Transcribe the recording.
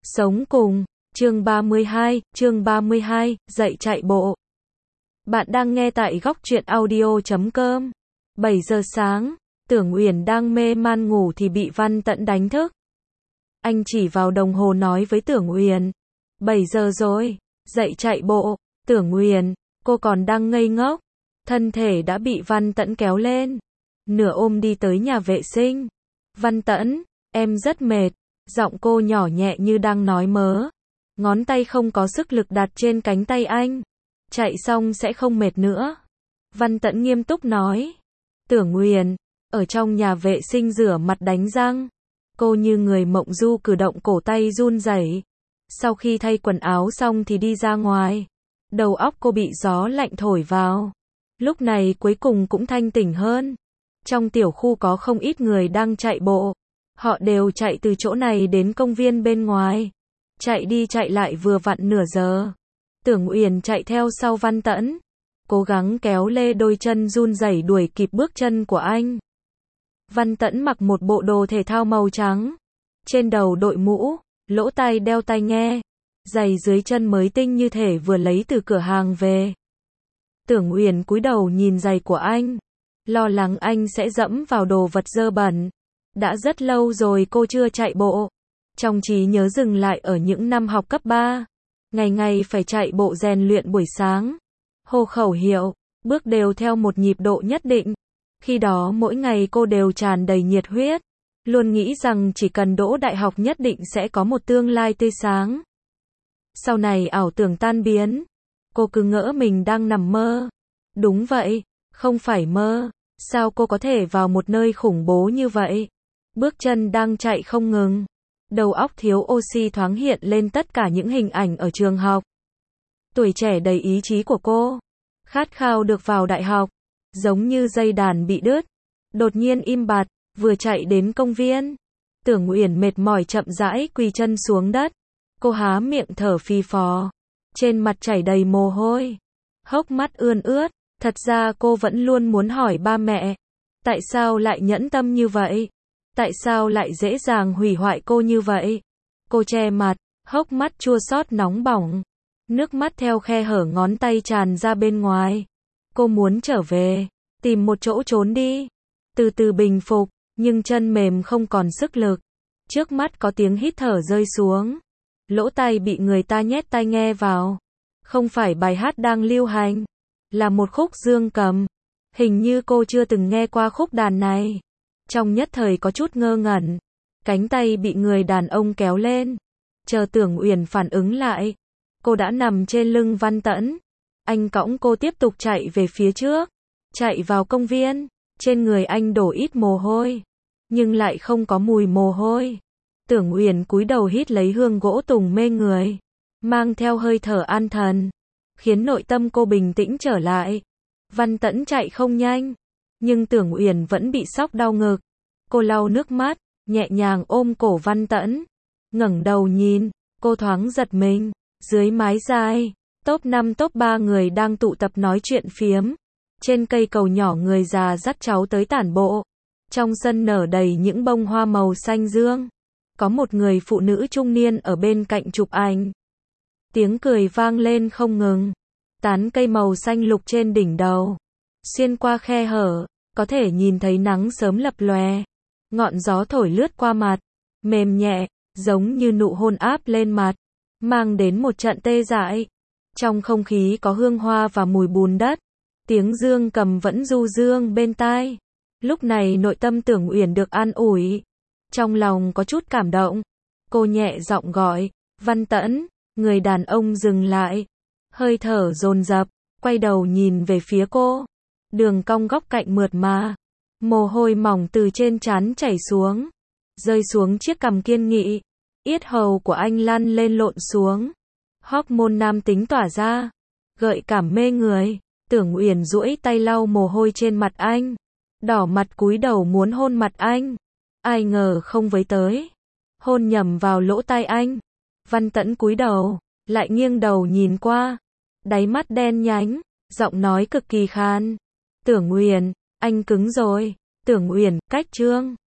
Sống cùng, chương 32, dạy chạy bộ. Bạn đang nghe tại góc truyện audio.com. 7 giờ sáng, Tưởng Uyển đang mê man ngủ thì bị Văn Tẫn đánh thức. Anh chỉ vào đồng hồ nói với Tưởng Uyển, 7 giờ rồi, dậy chạy bộ. Tưởng Uyển, cô còn đang ngây ngốc, thân thể đã bị Văn Tẫn kéo lên, nửa ôm đi tới nhà vệ sinh. Văn Tẫn, em rất mệt. Giọng cô nhỏ nhẹ như đang nói mớ. Ngón tay không có sức lực đặt trên cánh tay anh. Chạy xong sẽ không mệt nữa. Văn Tẫn nghiêm túc nói. Tưởng Uyển, ở trong nhà vệ sinh rửa mặt đánh răng. Cô như người mộng du, cử động cổ tay run rẩy. Sau khi thay quần áo xong thì đi ra ngoài. Đầu óc cô bị gió lạnh thổi vào. Lúc này cuối cùng cũng thanh tỉnh hơn. Trong tiểu khu có không ít người đang chạy bộ. Họ đều chạy từ chỗ này đến công viên bên ngoài. Chạy đi chạy lại vừa vặn nửa giờ. Tưởng Uyển chạy theo sau Văn Tẫn, cố gắng kéo lê đôi chân run rẩy đuổi kịp bước chân của anh. Văn Tẫn mặc một bộ đồ thể thao màu trắng. Trên đầu đội mũ, lỗ tai đeo tai nghe. Giày dưới chân mới tinh như thể vừa lấy từ cửa hàng về. Tưởng Uyển cúi đầu nhìn giày của anh. Lo lắng anh sẽ dẫm vào đồ vật dơ bẩn. Đã rất lâu rồi cô chưa chạy bộ. Trong trí nhớ dừng lại ở những năm học cấp 3. Ngày ngày phải chạy bộ rèn luyện buổi sáng. Hô khẩu hiệu, bước đều theo một nhịp độ nhất định. Khi đó mỗi ngày cô đều tràn đầy nhiệt huyết. Luôn nghĩ rằng chỉ cần đỗ đại học nhất định sẽ có một tương lai tươi sáng. Sau này ảo tưởng tan biến. Cô cứ ngỡ mình đang nằm mơ. Đúng vậy, không phải mơ. Sao cô có thể vào một nơi khủng bố như vậy? Bước chân đang chạy không ngừng. Đầu óc thiếu oxy thoáng hiện lên tất cả những hình ảnh ở trường học. Tuổi trẻ đầy ý chí của cô. Khát khao được vào đại học. Giống như dây đàn bị đứt. Đột nhiên im bặt, vừa chạy đến công viên. Tưởng Uyển mệt mỏi chậm rãi quỳ chân xuống đất. Cô há miệng thở phì phò. Trên mặt chảy đầy mồ hôi. Hốc mắt ươn ướt. Thật ra cô vẫn luôn muốn hỏi ba mẹ. Tại sao lại nhẫn tâm như vậy? Tại sao lại dễ dàng hủy hoại cô như vậy? Cô che mặt, hốc mắt chua xót nóng bỏng. Nước mắt theo khe hở ngón tay tràn ra bên ngoài. Cô muốn trở về, tìm một chỗ trốn đi. Từ từ bình phục, nhưng chân mềm không còn sức lực. Trước mắt có tiếng hít thở rơi xuống. Lỗ tai bị người ta nhét tai nghe vào. Không phải bài hát đang lưu hành, là một khúc dương cầm. Hình như cô chưa từng nghe qua khúc đàn này. Trong nhất thời có chút ngơ ngẩn. Cánh tay bị người đàn ông kéo lên. Chờ Tưởng Uyển phản ứng lại. Cô đã nằm trên lưng Văn Tẫn. Anh cõng cô tiếp tục chạy về phía trước. Chạy vào công viên. Trên người anh đổ ít mồ hôi. Nhưng lại không có mùi mồ hôi. Tưởng Uyển cúi đầu hít lấy hương gỗ tùng mê người. Mang theo hơi thở an thần. Khiến nội tâm cô bình tĩnh trở lại. Văn Tẫn chạy không nhanh. Nhưng Tưởng Uyển vẫn bị sóc đau ngực. Cô lau nước mắt, nhẹ nhàng ôm cổ Văn Tẫn. Ngẩng đầu nhìn, cô thoáng giật mình. Dưới mái dài, top 5 top 3 người đang tụ tập nói chuyện phiếm. Trên cây cầu nhỏ người già dắt cháu tới tản bộ. Trong sân nở đầy những bông hoa màu xanh dương. Có một người phụ nữ trung niên ở bên cạnh chụp ảnh. Tiếng cười vang lên không ngừng. Tán cây màu xanh lục trên đỉnh đầu. Xuyên qua khe hở, có thể nhìn thấy nắng sớm lập lòe. Ngọn gió thổi lướt qua mặt, mềm nhẹ, giống như nụ hôn áp lên mặt, mang đến một trận tê dại. Trong không khí có hương hoa và mùi bùn đất. Tiếng dương cầm vẫn du dương bên tai. Lúc này nội tâm Tưởng Uyển được an ủi. Trong lòng có chút cảm động. Cô nhẹ giọng gọi, Văn Tẫn. Người đàn ông dừng lại. Hơi thở dồn dập, quay đầu nhìn về phía cô. Đường cong góc cạnh mượt mà. Mồ hôi mỏng từ trên trán chảy xuống. Rơi xuống chiếc cằm kiên nghị. Yết hầu của anh lăn lên lộn xuống. Hormone nam tính tỏa ra. Gợi cảm mê người. Tưởng Uyển duỗi tay lau mồ hôi trên mặt anh. Đỏ mặt cúi đầu muốn hôn mặt anh. Ai ngờ không với tới. Hôn nhầm vào lỗ tai anh. Văn Tẫn cúi đầu, lại nghiêng đầu nhìn qua. Đáy mắt đen nhánh, giọng nói cực kỳ khan. Tưởng Uyển, anh cứng rồi. Tưởng Uyển, cách chương.